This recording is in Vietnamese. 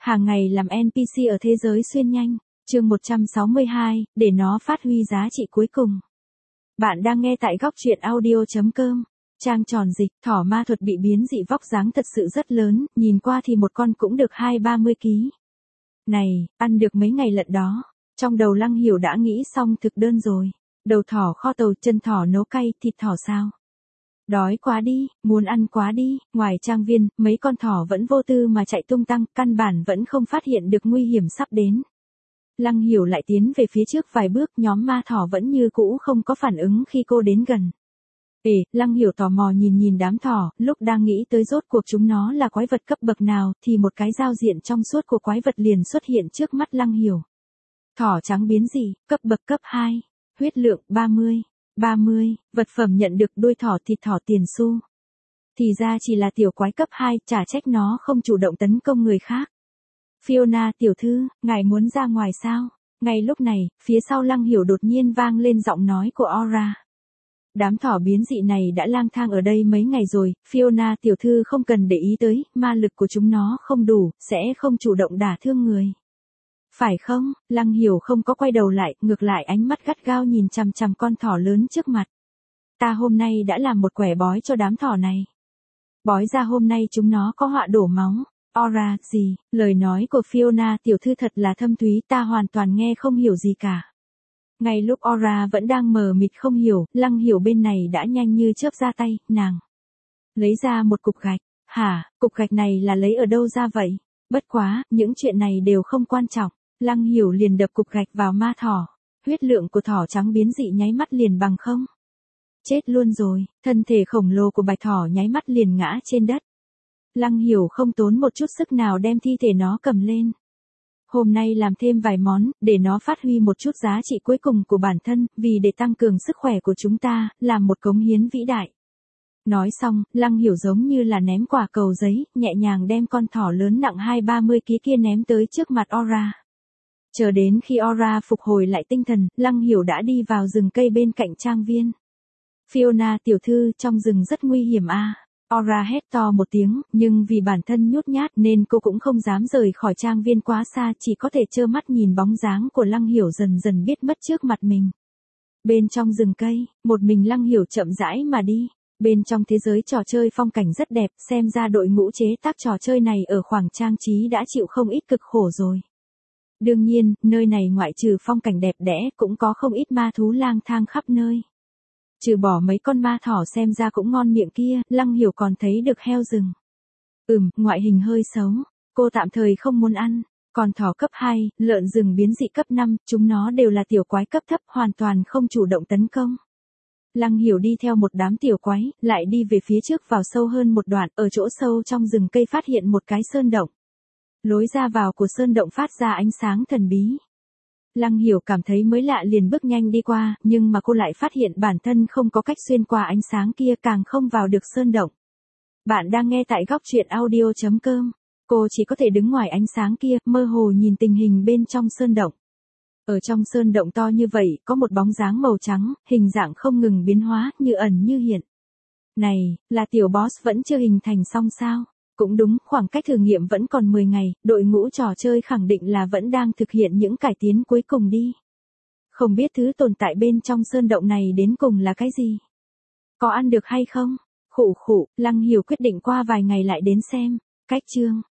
Hàng ngày làm NPC ở thế giới xuyên nhanh, chương 162, để nó phát huy giá trị cuối cùng. Bạn đang nghe tại góc truyện audio.com. Trang tròn dịch, thỏ ma thuật bị biến dị vóc dáng thật sự rất lớn, nhìn qua thì một con cũng được 20-30 kg. Này, ăn được mấy ngày lận đó. Trong đầu Lăng Hiểu đã nghĩ xong thực đơn rồi. Đầu thỏ kho tàu, chân thỏ nấu cay, thịt thỏ sao? Đói quá đi, muốn ăn quá đi. Ngoài trang viên, mấy con thỏ vẫn vô tư mà chạy tung tăng, căn bản vẫn không phát hiện được nguy hiểm sắp đến. Lăng Hiểu lại tiến về phía trước vài bước, nhóm ma thỏ vẫn như cũ không có phản ứng khi cô đến gần. Lăng Hiểu tò mò nhìn đám thỏ, lúc đang nghĩ tới rốt cuộc chúng nó là quái vật cấp bậc nào thì một cái giao diện trong suốt của quái vật liền xuất hiện trước mắt Lăng Hiểu. Thỏ trắng biến dị, cấp bậc cấp 2, huyết lượng 30, vật phẩm nhận được đuôi thỏ thịt thỏ tiền xu. Thì ra chỉ là tiểu quái cấp 2, chả trách nó không chủ động tấn công người khác. Fiona tiểu thư, ngài muốn ra ngoài sao? Ngay lúc này, phía sau Lăng Hiểu đột nhiên vang lên giọng nói của Aura. Đám thỏ biến dị này đã lang thang ở đây mấy ngày rồi, Fiona tiểu thư không cần để ý tới, ma lực của chúng nó không đủ, sẽ không chủ động đả thương người. Phải không? Lăng Hiểu không có quay đầu lại, ngược lại ánh mắt gắt gao nhìn chằm chằm con thỏ lớn trước mặt. Ta hôm nay đã làm một quẻ bói cho đám thỏ này. Bói ra hôm nay chúng nó có họa đổ máu. Aura, gì? Lời nói của Fiona tiểu thư thật là thâm thúy, ta hoàn toàn nghe không hiểu gì cả. Ngay lúc Aura vẫn đang mờ mịt không hiểu, Lăng Hiểu bên này đã nhanh như chớp ra tay, nàng lấy ra một cục gạch. Hả, cục gạch này là lấy ở đâu ra vậy? Bất quá, những chuyện này đều không quan trọng. Lăng Hiểu liền đập cục gạch vào ma thỏ. Huyết lượng của thỏ trắng biến dị nháy mắt liền bằng không. Chết luôn rồi, thân thể khổng lồ của bạch thỏ nháy mắt liền ngã trên đất. Lăng Hiểu không tốn một chút sức nào đem thi thể nó cầm lên. Hôm nay làm thêm vài món, để nó phát huy một chút giá trị cuối cùng của bản thân, vì để tăng cường sức khỏe của chúng ta, làm một cống hiến vĩ đại. Nói xong, Lăng Hiểu giống như là ném quả cầu giấy, nhẹ nhàng đem con thỏ lớn nặng 20-30 kg kia ném tới trước mặt Aura. Chờ đến khi Aura phục hồi lại tinh thần, Lăng Hiểu đã đi vào rừng cây bên cạnh trang viên. Fiona tiểu thư, trong rừng rất nguy hiểm à. Aura hét to một tiếng, nhưng vì bản thân nhút nhát nên cô cũng không dám rời khỏi trang viên quá xa, chỉ có thể trơ mắt nhìn bóng dáng của Lăng Hiểu dần dần biết mất trước mặt mình. Bên trong rừng cây, một mình Lăng Hiểu chậm rãi mà đi. Bên trong thế giới trò chơi phong cảnh rất đẹp, xem ra đội ngũ chế tác trò chơi này ở khoảng trang trí đã chịu không ít cực khổ rồi. Đương nhiên, nơi này ngoại trừ phong cảnh đẹp đẽ cũng có không ít ma thú lang thang khắp nơi. Trừ bỏ mấy con ma thỏ xem ra cũng ngon miệng kia, Lăng Hiểu còn thấy được heo rừng. Ngoại hình hơi xấu, cô tạm thời không muốn ăn. Còn thỏ cấp 2, lợn rừng biến dị cấp 5, chúng nó đều là tiểu quái cấp thấp, hoàn toàn không chủ động tấn công. Lăng Hiểu đi theo một đám tiểu quái, lại đi về phía trước vào sâu hơn một đoạn, ở chỗ sâu trong rừng cây phát hiện một cái sơn động. Lối ra vào của sơn động phát ra ánh sáng thần bí. Lăng Hiểu cảm thấy mới lạ liền bước nhanh đi qua, nhưng mà cô lại phát hiện bản thân không có cách xuyên qua ánh sáng kia, càng không vào được sơn động. Bạn đang nghe tại góc truyện audio.com. Cô chỉ có thể đứng ngoài ánh sáng kia, mơ hồ nhìn tình hình bên trong sơn động. Ở trong sơn động to như vậy, có một bóng dáng màu trắng, hình dạng không ngừng biến hóa, như ẩn như hiện. Này, là tiểu boss vẫn chưa hình thành xong sao? Cũng đúng, khoảng cách thử nghiệm vẫn còn 10 ngày, đội ngũ trò chơi khẳng định là vẫn đang thực hiện những cải tiến cuối cùng đi. Không biết thứ tồn tại bên trong sơn động này đến cùng là cái gì? Có ăn được hay không? Khụ, Lăng Hiểu quyết định qua vài ngày lại đến xem. Cách chương